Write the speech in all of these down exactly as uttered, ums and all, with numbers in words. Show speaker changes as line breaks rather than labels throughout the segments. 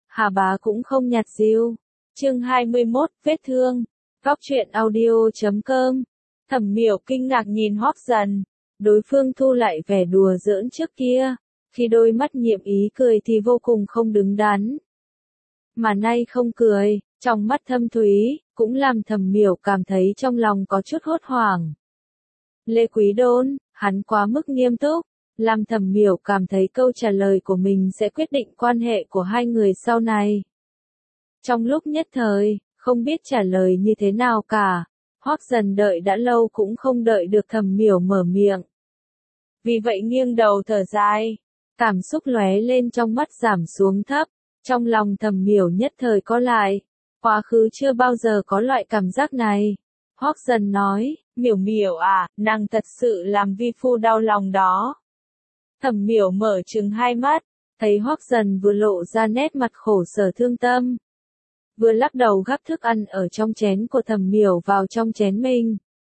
Hà Bá cũng không nhạt diêu. Chương hai mươi mốt, vết thương. Góc truyện audio chấm com. Thẩm Miểu kinh ngạc nhìn Hoắc Dần, đối phương thu lại vẻ đùa giỡn trước kia, khi đôi mắt nhiệm ý cười thì vô cùng không đứng đắn. Mà nay không cười, trong mắt thâm thúy, cũng làm Thẩm Miểu cảm thấy trong lòng có chút hốt hoảng. Lê Quý Đôn, hắn quá mức nghiêm túc, làm Thẩm Miểu cảm thấy câu trả lời của mình sẽ quyết định quan hệ của hai người sau này. Trong lúc nhất thời, không biết trả lời như thế nào cả, Hoắc Dần đợi đã lâu cũng không đợi được Thẩm Miểu mở miệng. Vì vậy nghiêng đầu thở dài, cảm xúc lóe lên trong mắt giảm xuống thấp, trong lòng Thẩm Miểu nhất thời có lại, quá khứ chưa bao giờ có loại cảm giác này. Hoắc Dần nói, Miểu Miểu à, nàng thật sự làm vi phu đau lòng đó. Thẩm Miểu mở trừng hai mắt, thấy Hoắc Dần vừa lộ ra nét mặt khổ sở thương tâm, vừa lắc đầu gắp thức ăn ở trong chén của Thẩm Miểu vào trong chén mình.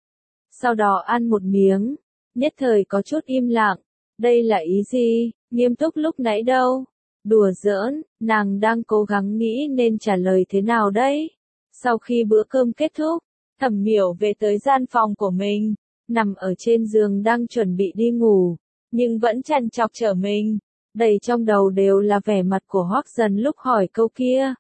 Sau đó ăn một miếng, nhất thời có chút im lặng, đây là ý gì, nghiêm túc lúc nãy đâu, đùa giỡn, nàng đang cố gắng nghĩ nên trả lời thế nào đấy. Sau khi bữa cơm kết thúc, Thẩm Miểu về tới gian phòng của mình, nằm ở trên giường đang chuẩn bị đi ngủ, nhưng vẫn trằn trọc trở mình, đầy trong đầu đều là vẻ mặt của Hoắc Dần lúc hỏi câu kia.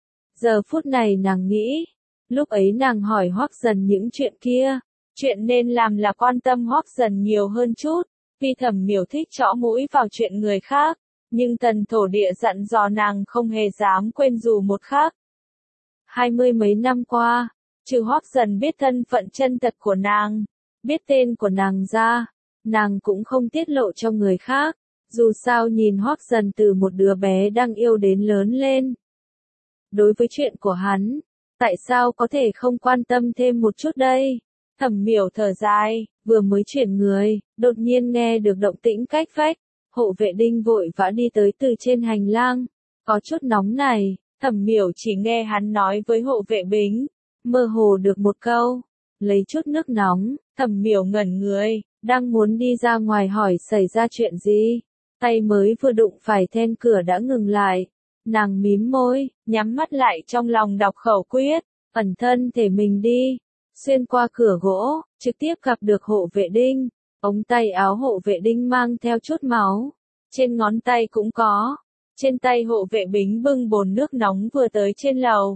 Giờ phút này nàng nghĩ, lúc ấy nàng hỏi Hoắc Dần những chuyện kia, chuyện nên làm là quan tâm Hoắc Dần nhiều hơn chút, vì Thẩm Miểu thích chõ mũi vào chuyện người khác, nhưng Tần Thổ Địa dặn dò nàng không hề dám quên dù một khắc. Hai mươi mấy năm qua, trừ Hoắc Dần biết thân phận chân thật của nàng, biết tên của nàng ra, nàng cũng không tiết lộ cho người khác, dù sao nhìn Hoắc Dần từ một đứa bé đang yêu đến lớn lên. Đối với chuyện của hắn, tại sao có thể không quan tâm thêm một chút đây? Thẩm Miểu thở dài, vừa mới chuyển người, đột nhiên nghe được động tĩnh cách vách, hộ vệ Đinh vội vã đi tới từ trên hành lang, có chút nóng này, Thẩm Miểu chỉ nghe hắn nói với hộ vệ Bính, mơ hồ được một câu, lấy chút nước nóng, Thẩm Miểu ngẩn người, đang muốn đi ra ngoài hỏi xảy ra chuyện gì, tay mới vừa đụng phải then cửa đã ngừng lại. Nàng mím môi, nhắm mắt lại trong lòng đọc khẩu quyết, ẩn thân thể mình đi, xuyên qua cửa gỗ, trực tiếp gặp được hộ vệ Đinh, ống tay áo hộ vệ Đinh mang theo chút máu, trên ngón tay cũng có, trên tay hộ vệ Bính bưng bồn nước nóng vừa tới trên lầu.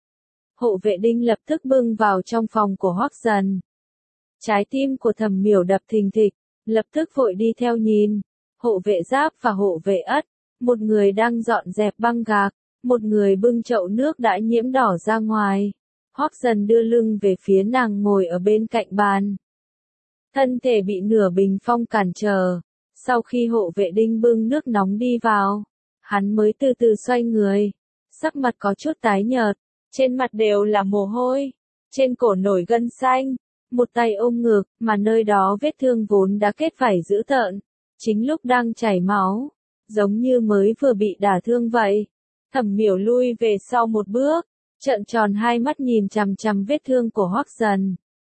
Hộ vệ Đinh lập tức bưng vào trong phòng của Hoắc Dần. Trái tim của Thẩm Miểu đập thình thịch, lập tức vội đi theo nhìn, hộ vệ Giáp và hộ vệ Ất. Một người đang dọn dẹp băng gạc, một người bưng chậu nước đã nhiễm đỏ ra ngoài. Hoắc Dần đưa lưng về phía nàng ngồi ở bên cạnh bàn. Thân thể bị nửa bình phong cản trở. Sau khi hộ vệ Đinh bưng nước nóng đi vào, hắn mới từ từ xoay người. Sắc mặt có chút tái nhợt, trên mặt đều là mồ hôi, trên cổ nổi gân xanh, một tay ôm ngực, mà nơi đó vết thương vốn đã kết vảy dữ tợn, chính lúc đang chảy máu. Giống như mới vừa bị đả thương vậy. Thẩm Miểu lui về sau một bước, trợn tròn hai mắt nhìn chằm chằm vết thương của Hoắc Dần.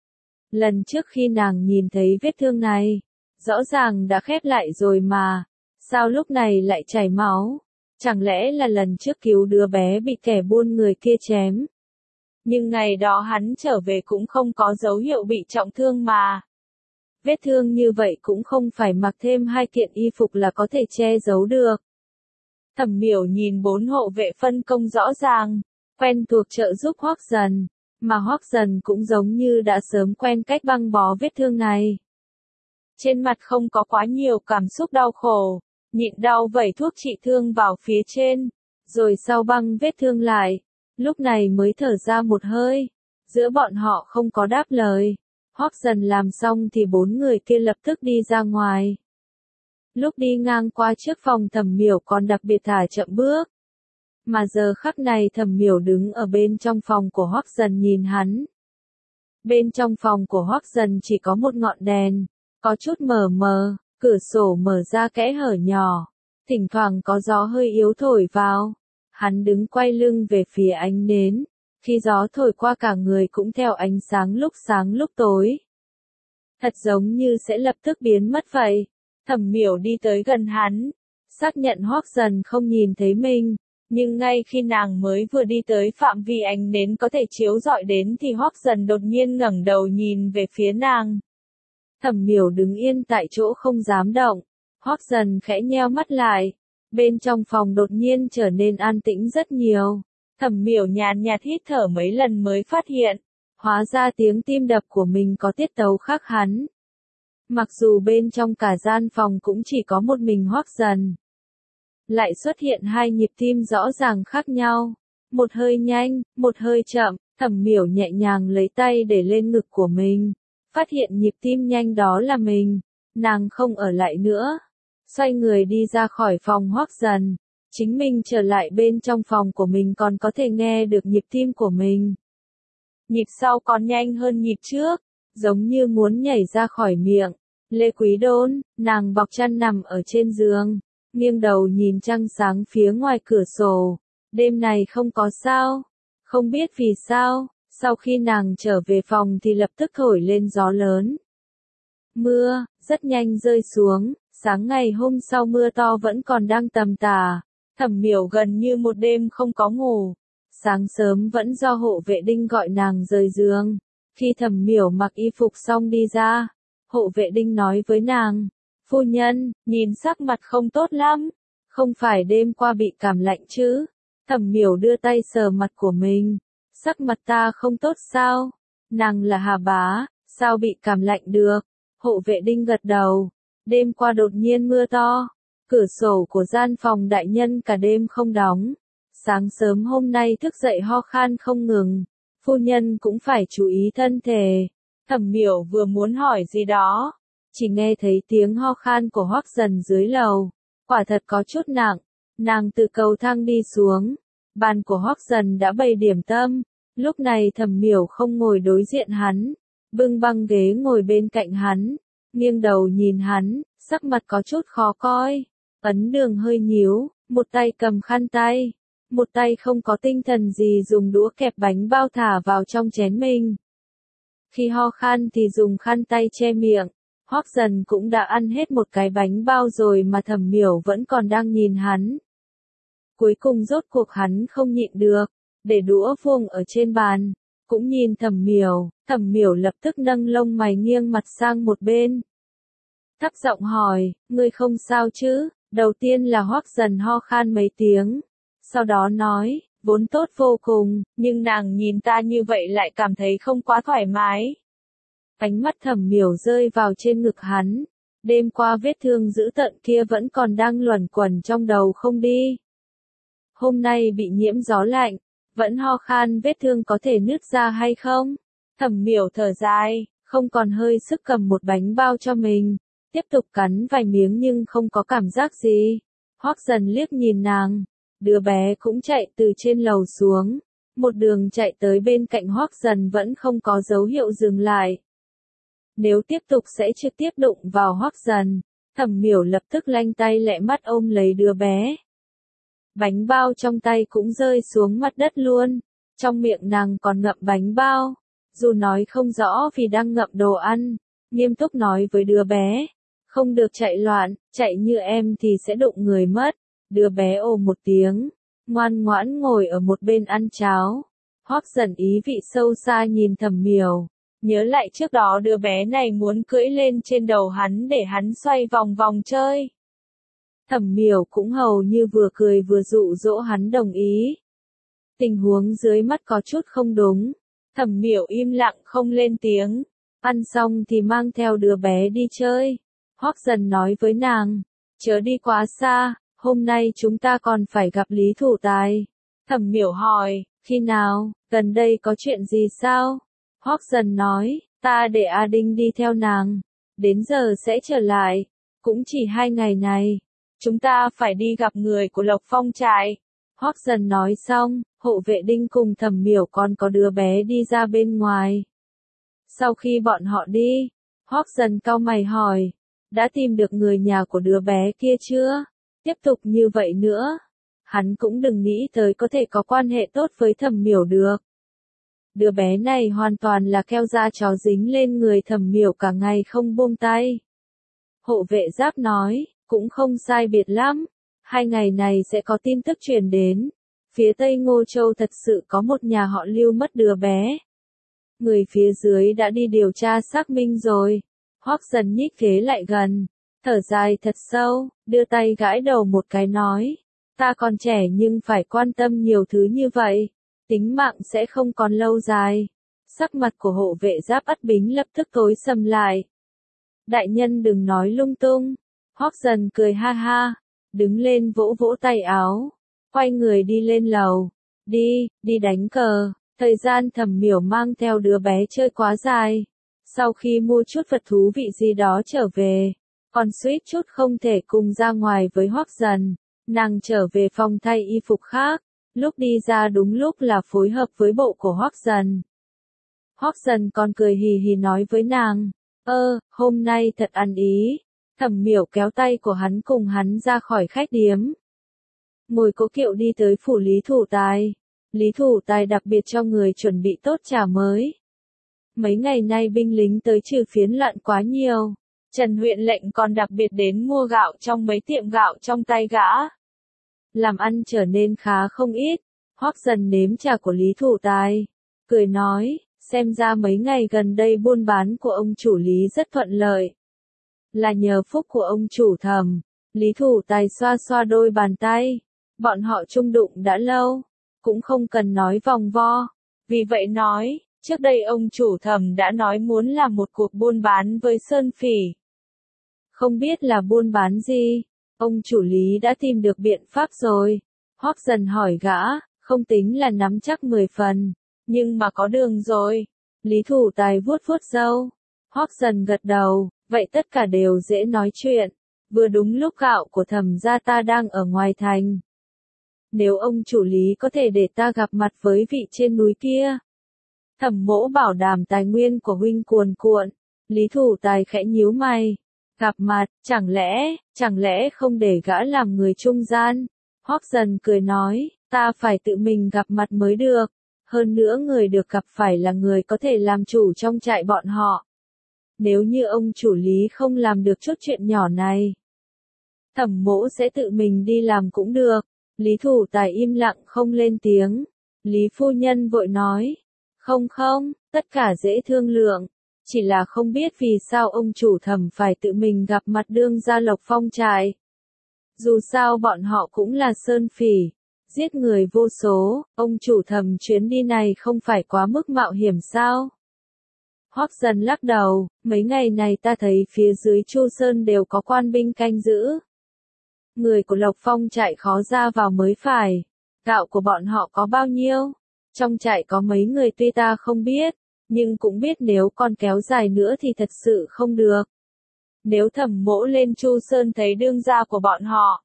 Lần trước khi nàng nhìn thấy vết thương này, rõ ràng đã khép lại rồi mà, sao lúc này lại chảy máu? Chẳng lẽ là lần trước cứu đứa bé bị kẻ buôn người kia chém? Nhưng ngày đó hắn trở về cũng không có dấu hiệu bị trọng thương mà. Vết thương như vậy cũng không phải mặc thêm hai kiện y phục là có thể che giấu được. Thẩm Miểu nhìn bốn hộ vệ phân công rõ ràng, quen thuộc trợ giúp Hoắc Dần, mà Hoắc Dần cũng giống như đã sớm quen cách băng bó vết thương này. Trên mặt không có quá nhiều cảm xúc đau khổ, nhịn đau vẩy thuốc trị thương vào phía trên, rồi sau băng vết thương lại, lúc này mới thở ra một hơi. Giữa bọn họ không có đáp lời. Hoắc Dần làm xong thì bốn người kia lập tức đi ra ngoài. Lúc đi ngang qua trước phòng Thẩm Miểu còn đặc biệt thả chậm bước. Mà giờ khắc này Thẩm Miểu đứng ở bên trong phòng của Hoắc Dần nhìn hắn. Bên trong phòng của Hoắc Dần chỉ có một ngọn đèn, có chút mờ mờ, cửa sổ mở ra kẽ hở nhỏ, thỉnh thoảng có gió hơi yếu thổi vào. Hắn đứng quay lưng về phía ánh nến. Khi gió thổi qua cả người cũng theo ánh sáng lúc sáng lúc tối. Thật giống như sẽ lập tức biến mất vậy. Thẩm Miểu đi tới gần hắn, xác nhận Hoắc Dần không nhìn thấy mình, Nhưng ngay khi nàng mới vừa đi tới phạm vi ánh nến có thể chiếu rọi đến thì Hoắc Dần đột nhiên ngẩng đầu nhìn về phía nàng. Thẩm Miểu đứng yên tại chỗ không dám động. Hoắc Dần khẽ nheo mắt lại. Bên trong phòng đột nhiên trở nên an tĩnh rất nhiều. Thẩm Miểu nhàn nhạt hít thở mấy lần mới phát hiện. Hóa ra tiếng tim đập của mình có tiết tấu khác hắn. Mặc dù bên trong cả gian phòng cũng chỉ có một mình Hoắc Dần. Lại xuất hiện hai nhịp tim rõ ràng khác nhau. Một hơi nhanh, một hơi chậm, Thẩm Miểu nhẹ nhàng lấy tay để lên ngực của mình. Phát hiện nhịp tim nhanh đó là mình. Nàng không ở lại nữa. Xoay người đi ra khỏi phòng Hoắc Dần. Chính mình trở lại bên trong phòng của mình còn có thể nghe được nhịp tim của mình. Nhịp sau còn nhanh hơn nhịp trước. Giống như muốn nhảy ra khỏi miệng. Lê Quý Đôn, nàng bọc chăn nằm ở trên giường. Nghiêng đầu nhìn trăng sáng phía ngoài cửa sổ. Đêm này không có sao. Không biết vì sao, sau khi nàng trở về phòng thì lập tức thổi lên gió lớn. Mưa, rất nhanh rơi xuống, sáng ngày hôm sau mưa to vẫn còn đang tầm tà. Thẩm Miểu gần như một đêm không có ngủ. Sáng sớm vẫn do hộ vệ đinh gọi nàng rời giường. Khi Thẩm Miểu mặc y phục xong đi ra, hộ vệ đinh nói với nàng. Phu nhân, nhìn sắc mặt không tốt lắm. Không phải đêm qua bị cảm lạnh chứ? Thẩm Miểu đưa tay sờ mặt của mình. Sắc mặt ta không tốt sao? Nàng là Hà Bá, sao bị cảm lạnh được? Hộ vệ đinh gật đầu. Đêm qua đột nhiên mưa to. Cửa sổ của gian phòng đại nhân cả đêm không đóng. Sáng sớm hôm nay thức dậy ho khan không ngừng. Phu nhân cũng phải chú ý thân thể. Thẩm Miểu vừa muốn hỏi gì đó. Chỉ nghe thấy tiếng ho khan của Hoắc Dần dưới lầu. Quả thật có chút nặng. Nàng từ cầu thang đi xuống. Bàn của Hoắc Dần đã bày điểm tâm. Lúc này Thẩm Miểu không ngồi đối diện hắn. Bưng băng ghế ngồi bên cạnh hắn. Nghiêng đầu nhìn hắn, sắc mặt có chút khó coi. Ấn Đường hơi nhíu, một tay cầm khăn tay. Một tay không có tinh thần gì dùng đũa kẹp bánh bao thả vào trong chén mình. Khi ho khan thì dùng khăn tay che miệng. Hoắc Dần cũng đã ăn hết một cái bánh bao rồi mà Thẩm Miểu vẫn còn đang nhìn hắn. Cuối cùng rốt cuộc hắn không nhịn được, để đũa vuông ở trên bàn, cũng nhìn Thẩm Miểu. Thẩm Miểu lập tức nâng lông mày nghiêng mặt sang một bên. Thấp giọng hỏi, ngươi không sao chứ? Đầu tiên là Hoắc Dần ho khan mấy tiếng, sau đó nói, vốn tốt vô cùng, nhưng nàng nhìn ta như vậy lại cảm thấy không quá thoải mái. Ánh mắt Thẩm Miểu rơi vào trên ngực hắn. Đêm qua vết thương dữ tợn kia vẫn còn đang luẩn quẩn trong đầu không đi. Hôm nay bị nhiễm gió lạnh, vẫn ho khan, vết thương có thể nứt ra hay không? Thẩm Miểu thở dài, không còn hơi sức cầm một bánh bao cho mình. Tiếp tục cắn vài miếng nhưng không có cảm giác gì. Hoắc Dần liếc nhìn nàng. Đứa bé cũng chạy từ trên lầu xuống. Một đường chạy tới bên cạnh Hoắc Dần vẫn không có dấu hiệu dừng lại. Nếu tiếp tục sẽ trực tiếp đụng vào Hoắc Dần. Thẩm Miểu lập tức lanh tay lẹ mắt ôm lấy đứa bé. Bánh bao trong tay cũng rơi xuống mặt đất luôn. Trong miệng nàng còn ngậm bánh bao. Dù nói không rõ vì đang ngậm đồ ăn. Nghiêm túc nói với đứa bé. Không được chạy loạn, chạy như em thì sẽ đụng người mất. Đứa bé ồ một tiếng. Ngoan ngoãn ngồi ở một bên ăn cháo. Hoắc Dần ý vị sâu xa nhìn Thẩm Miểu. Nhớ lại trước đó đứa bé này muốn cưỡi lên trên đầu hắn để hắn xoay vòng vòng chơi. Thẩm Miểu cũng hầu như vừa cười vừa dụ dỗ hắn đồng ý. Tình huống dưới mắt có chút không đúng. Thẩm Miểu im lặng không lên tiếng. Ăn xong thì mang theo đứa bé đi chơi. Hoắc Dần nói với nàng. Chớ đi quá xa, hôm nay chúng ta còn phải gặp Lý Thủ Tài. Thẩm Miểu hỏi, khi nào, gần đây có chuyện gì sao? Hoắc Dần nói, ta để A Đinh đi theo nàng. Đến giờ sẽ trở lại. Cũng chỉ hai ngày này. Chúng ta phải đi gặp người của Lộc Phong trại. Hoắc Dần nói xong, hộ vệ Đinh cùng Thẩm Miểu còn có đứa bé đi ra bên ngoài. Sau khi bọn họ đi, Hoắc Dần cau mày hỏi, đã tìm được người nhà của đứa bé kia chưa? Tiếp tục như vậy nữa, hắn cũng đừng nghĩ tới có thể có quan hệ tốt với Thẩm Miểu được. Đứa bé này hoàn toàn là keo da chó dính lên người Thẩm Miểu cả ngày không buông tay. Hộ vệ Giáp nói, cũng không sai biệt lắm, hai ngày này sẽ có tin tức truyền đến. phía Tây Ngô Châu thật sự có một nhà họ Lưu mất đứa bé. Người phía dưới đã đi điều tra xác minh rồi. Hoắc Dần nhích ghế lại gần, thở dài thật sâu, đưa tay gãi đầu một cái nói. Ta còn trẻ nhưng phải quan tâm nhiều thứ như vậy. Tính mạng sẽ không còn lâu dài. Sắc mặt của hộ vệ Giáp Ất Bính lập tức tối sầm lại. Đại nhân đừng nói lung tung. Hoắc Dần cười ha ha, đứng lên vỗ vỗ tay áo, quay người đi lên lầu. Đi, đi đánh cờ. Thời gian Thẩm Miểu mang theo đứa bé chơi quá dài. Sau khi mua chút vật thú vị gì đó trở về, còn suýt chút không thể cùng ra ngoài với Hoắc Dần. Nàng trở về phòng thay y phục khác, lúc đi ra đúng lúc là phối hợp với bộ của Hoắc Dần. Hoắc Dần còn cười hì hì nói với nàng, ơ, hôm nay thật ăn ý. Thẩm Miểu kéo tay của hắn cùng hắn ra khỏi khách điếm. Ngồi cố kiệu đi tới phủ Lý Thủ Tài. Lý Thủ Tài đặc biệt cho người chuẩn bị tốt trà mới. Mấy ngày nay binh lính tới trừ phiến loạn quá nhiều. Trần huyện lệnh còn đặc biệt đến mua gạo trong mấy tiệm gạo trong tay gã. Làm ăn trở nên khá không ít. Hoắc Dần nếm trà của Lý Thủ Tài, cười nói, xem ra mấy ngày gần đây buôn bán của ông chủ Lý rất thuận lợi. Là nhờ phúc của ông chủ Thẩm. Lý Thủ Tài xoa xoa đôi bàn tay. Bọn họ chung đụng đã lâu, cũng không cần nói vòng vo. Vì vậy nói, trước đây ông chủ Thẩm đã nói muốn làm một cuộc buôn bán với Sơn Phỉ. Không biết là buôn bán gì, ông chủ Lý đã tìm được biện pháp rồi. Hoắc Dần hỏi gã, không tính là nắm chắc mười phần, nhưng mà có đường rồi. Lý Thủ Tài vuốt vuốt râu. Hoắc Dần gật đầu, vậy tất cả đều dễ nói chuyện. Vừa đúng lúc gạo của Thẩm gia ta đang ở ngoài thành. Nếu ông chủ Lý có thể để ta gặp mặt với vị trên núi kia. Thẩm Mỗ bảo đảm tài nguyên của huynh cuồn cuộn. Lý Thủ Tài khẽ nhíu mày. Gặp mặt, chẳng lẽ, chẳng lẽ không để gã làm người trung gian? Hoắc Dần cười nói, ta phải tự mình gặp mặt mới được. Hơn nữa người được gặp phải là người có thể làm chủ trong trại bọn họ. Nếu như ông chủ Lý không làm được chút chuyện nhỏ này, Thẩm Mỗ sẽ tự mình đi làm cũng được. Lý Thủ Tài im lặng không lên tiếng. Lý phu nhân vội nói, không không, tất cả dễ thương lượng. Chỉ là không biết vì sao ông chủ Thẩm phải tự mình gặp mặt đương gia Lộc Phong trại. Dù sao bọn họ cũng là sơn phỉ, giết người vô số, ông chủ Thẩm chuyến đi này không phải quá mức mạo hiểm sao? Hoắc Dần lắc đầu, mấy ngày này ta thấy phía dưới Chu Sơn đều có quan binh canh giữ. Người của Lộc Phong trại khó ra vào mới phải. Gạo của bọn họ có bao nhiêu? Trong trại có mấy người tuy ta không biết, nhưng cũng biết nếu còn kéo dài nữa thì thật sự không được. Nếu Thẩm Mỗ lên Chu Sơn thấy đương gia của bọn họ,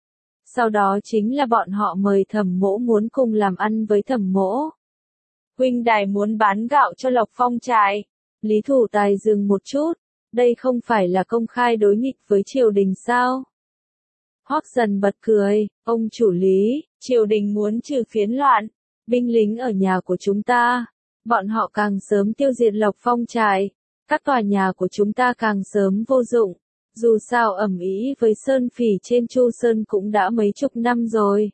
sau đó chính là bọn họ mời Thẩm Mỗ muốn cùng làm ăn với Thẩm Mỗ. Huynh đài muốn bán gạo cho Lộc Phong trại. Lý Thủ Tài dừng một chút, đây không phải là công khai đối nghịch với triều đình sao? Hoắc Dần bật cười, ông chủ Lý, triều đình muốn trừ phiến loạn, binh lính ở nhà của chúng ta, bọn họ càng sớm tiêu diệt Lộc Phong trại, các tòa nhà của chúng ta càng sớm vô dụng. Dù sao ầm ĩ với Sơn Phỉ trên Chu Sơn cũng đã mấy chục năm rồi.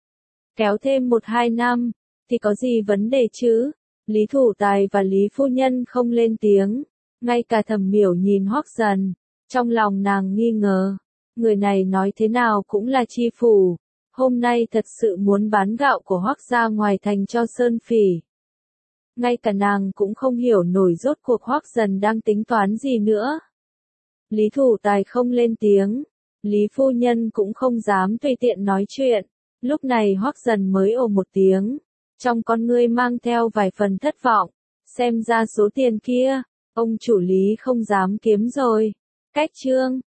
Kéo thêm một hai năm, thì có gì vấn đề chứ? Lý Thủ Tài và Lý Phu Nhân không lên tiếng. Ngay cả Thẩm Miểu nhìn Hoắc Dần. Trong lòng nàng nghi ngờ. Người này nói thế nào cũng là chi phủ. Hôm nay thật sự muốn bán gạo của Hoắc ra ngoài thành cho Sơn Phỉ. Ngay cả nàng cũng không hiểu nổi rốt cuộc Hoắc Dần đang tính toán gì nữa. Lý Thủ Tài không lên tiếng. Lý Phu Nhân cũng không dám tùy tiện nói chuyện. Lúc này Hoắc Dần mới ồ một tiếng. Trong con ngươi mang theo vài phần thất vọng. Xem ra số tiền kia, ông chủ Lý không dám kiếm rồi. Cách chương